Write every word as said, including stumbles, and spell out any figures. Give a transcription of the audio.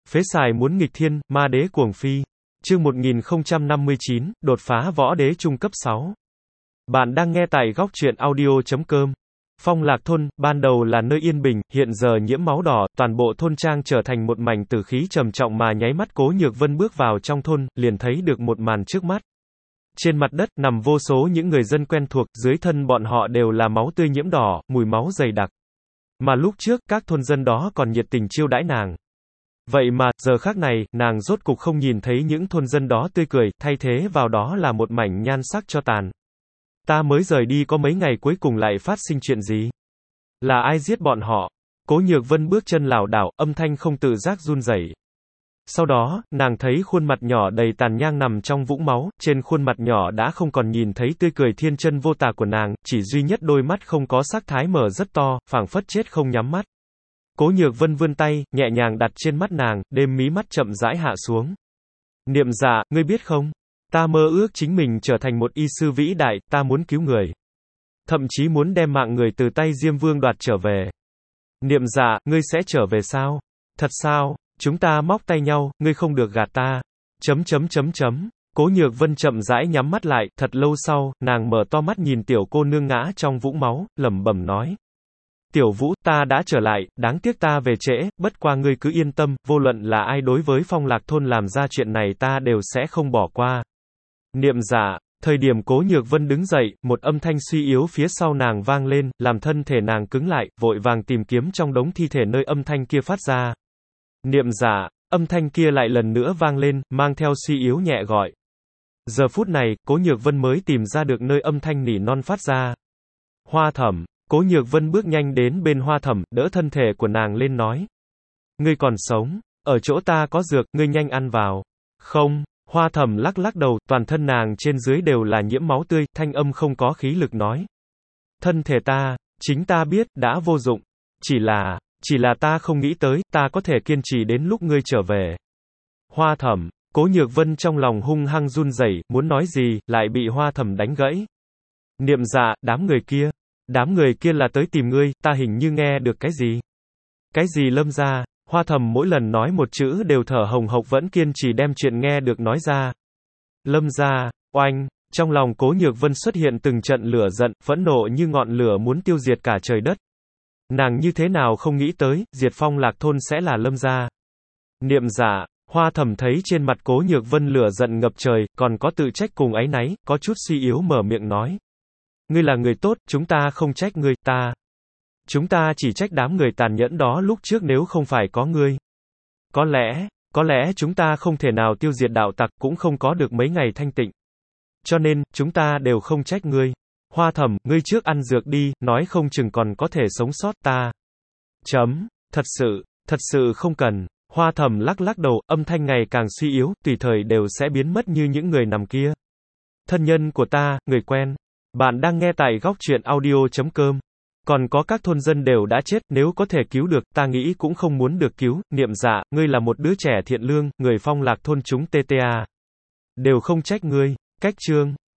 Phế xài muốn nghịch thiên, ma đế cuồng phi. Chương một nghìn không trăm năm mươi chín, đột phá võ đế trung cấp sáu. Bạn đang nghe tại góc truyện audio chấm com. Phong Lạc thôn, ban đầu là nơi yên bình, hiện giờ nhiễm máu đỏ, toàn bộ thôn trang trở thành một mảnh tử khí trầm trọng mà nháy mắt Cố Nhược Vân bước vào trong thôn, liền thấy được một màn trước mắt. Trên mặt đất, nằm vô số những người dân quen thuộc, dưới thân bọn họ đều là máu tươi nhiễm đỏ, mùi máu dày đặc. Mà lúc trước, các thôn dân đó còn nhiệt tình chiêu đãi nàng. Vậy mà, giờ khắc này, nàng rốt cục không nhìn thấy những thôn dân đó tươi cười, thay thế vào đó là một mảnh nhan sắc cho tàn. Ta mới rời đi có mấy ngày cuối cùng lại phát sinh chuyện gì? Là ai giết bọn họ? Cố Nhược Vân bước chân lảo đảo, âm thanh không tự giác run rẩy. Sau đó, nàng thấy khuôn mặt nhỏ đầy tàn nhang nằm trong vũng máu, trên khuôn mặt nhỏ đã không còn nhìn thấy tươi cười thiên chân vô tà của nàng, chỉ duy nhất đôi mắt không có sắc thái mở rất to, phảng phất chết không nhắm mắt. Cố Nhược Vân vươn tay, nhẹ nhàng đặt trên mắt nàng, đêm mí mắt chậm rãi hạ xuống. Niệm Dạ, ngươi biết không? Ta mơ ước chính mình trở thành một y sư vĩ đại, ta muốn cứu người. Thậm chí muốn đem mạng người từ tay Diêm Vương đoạt trở về. Niệm Dạ, ngươi sẽ trở về sao? Thật sao? Chúng ta móc tay nhau, ngươi không được gạt ta. Chấm chấm chấm chấm. Cố Nhược Vân chậm rãi nhắm mắt lại, thật lâu sau, nàng mở to mắt nhìn tiểu cô nương ngã trong vũng máu, lẩm bẩm nói. Tiểu Vũ, ta đã trở lại, đáng tiếc ta về trễ, bất qua ngươi cứ yên tâm, vô luận là ai đối với Phong Lạc thôn làm ra chuyện này ta đều sẽ không bỏ qua. Niệm Dạ, thời điểm Cố Nhược Vân đứng dậy, một âm thanh suy yếu phía sau nàng vang lên, làm thân thể nàng cứng lại, vội vàng tìm kiếm trong đống thi thể nơi âm thanh kia phát ra. Niệm Dạ, âm thanh kia lại lần nữa vang lên, mang theo suy yếu nhẹ gọi. Giờ phút này, Cố Nhược Vân mới tìm ra được nơi âm thanh nỉ non phát ra. Hoa Thẩm. Cố Nhược Vân bước nhanh đến bên Hoa Thẩm, đỡ thân thể của nàng lên nói. Ngươi còn sống, ở chỗ ta có dược, ngươi nhanh ăn vào. Không, Hoa Thẩm lắc lắc đầu, toàn thân nàng trên dưới đều là nhiễm máu tươi, thanh âm không có khí lực nói. Thân thể ta, chính ta biết, đã vô dụng. Chỉ là, chỉ là ta không nghĩ tới, ta có thể kiên trì đến lúc ngươi trở về. Hoa Thẩm, Cố Nhược Vân trong lòng hung hăng run rẩy, muốn nói gì, lại bị Hoa Thẩm đánh gãy. Niệm Dạ, đám người kia. Đám người kia là tới tìm ngươi, ta hình như nghe được cái gì? Cái gì Lâm gia? Hoa Thẩm mỗi lần nói một chữ đều thở hồng hộc vẫn kiên trì đem chuyện nghe được nói ra. Lâm gia, oanh, trong lòng Cố Nhược Vân xuất hiện từng trận lửa giận, phẫn nộ như ngọn lửa muốn tiêu diệt cả trời đất. Nàng như thế nào không nghĩ tới, diệt Phong Lạc thôn sẽ là Lâm gia. Niệm Dạ, Hoa Thẩm thấy trên mặt Cố Nhược Vân lửa giận ngập trời, còn có tự trách cùng áy náy, có chút suy yếu mở miệng nói. Ngươi là người tốt, chúng ta không trách ngươi, ta. Chúng ta chỉ trách đám người tàn nhẫn đó lúc trước nếu không phải có ngươi. Có lẽ, có lẽ chúng ta không thể nào tiêu diệt đạo tặc, cũng không có được mấy ngày thanh tịnh. Cho nên, chúng ta đều không trách ngươi. Hoa Thẩm, ngươi trước ăn dược đi, nói không chừng còn có thể sống sót ta. Chấm, thật sự, thật sự không cần. Hoa Thẩm lắc lắc đầu, âm thanh ngày càng suy yếu, tùy thời đều sẽ biến mất như những người nằm kia. Thân nhân của ta, người quen. Bạn đang nghe tại góc truyện audio chấm com. Còn có các thôn dân đều đã chết, nếu có thể cứu được, ta nghĩ cũng không muốn được cứu. Niệm Dạ, ngươi là một đứa trẻ thiện lương, người Phong Lạc thôn chúng tê tê a. Đều không trách ngươi. Cách chương.